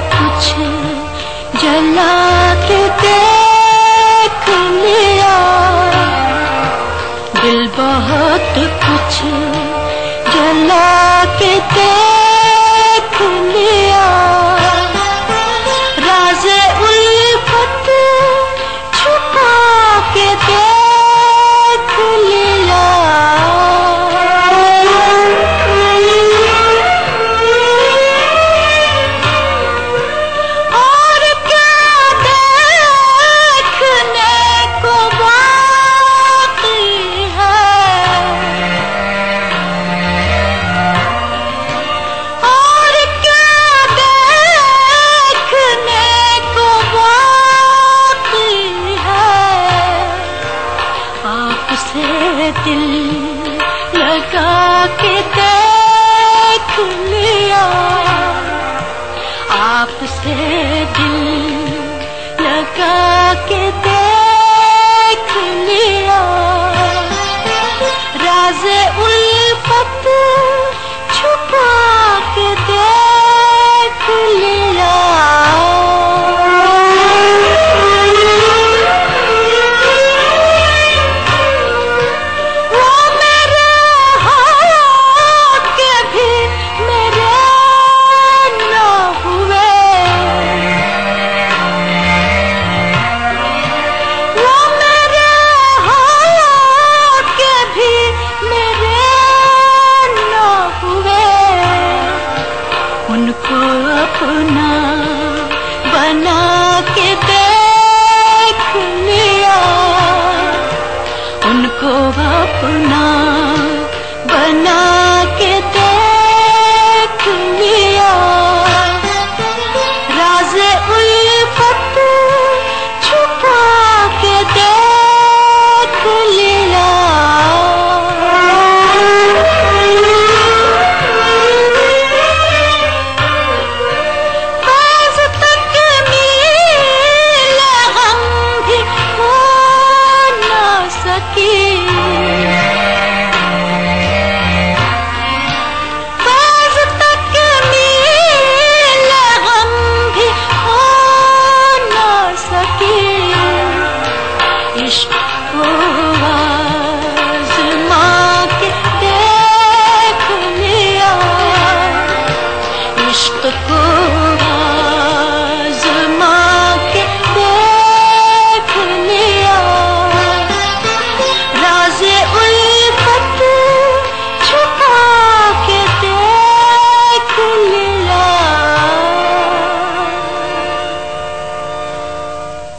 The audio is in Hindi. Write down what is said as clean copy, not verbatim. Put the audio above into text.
कुछ जला के देख लिया, दिल बहुत कुछ जला के देख लिया। राज़े उल्फत छुपा के देख लिया। और क्या देखने को बाकी है, और क्या देखने को बाकी है। आपसे दिल लगा के देख लिया, आपसे दिल लगा के देख लिया। राज़े उल्फत छुपा के देख लिया। वो मेरे होके भी मेरे न हुए, वो मेरे होके भी मेरे न हुए। उनको अपना बना के देख लिया, उनको अपना बना के देख लिया। राज़े उल्फत छुपा के देख लिया। फैज़ तक मील गम भी हो न सकी, फैज़ तक मील गम भी हो न सकी। इश्क को आज़मा के देख लिया, इश्क को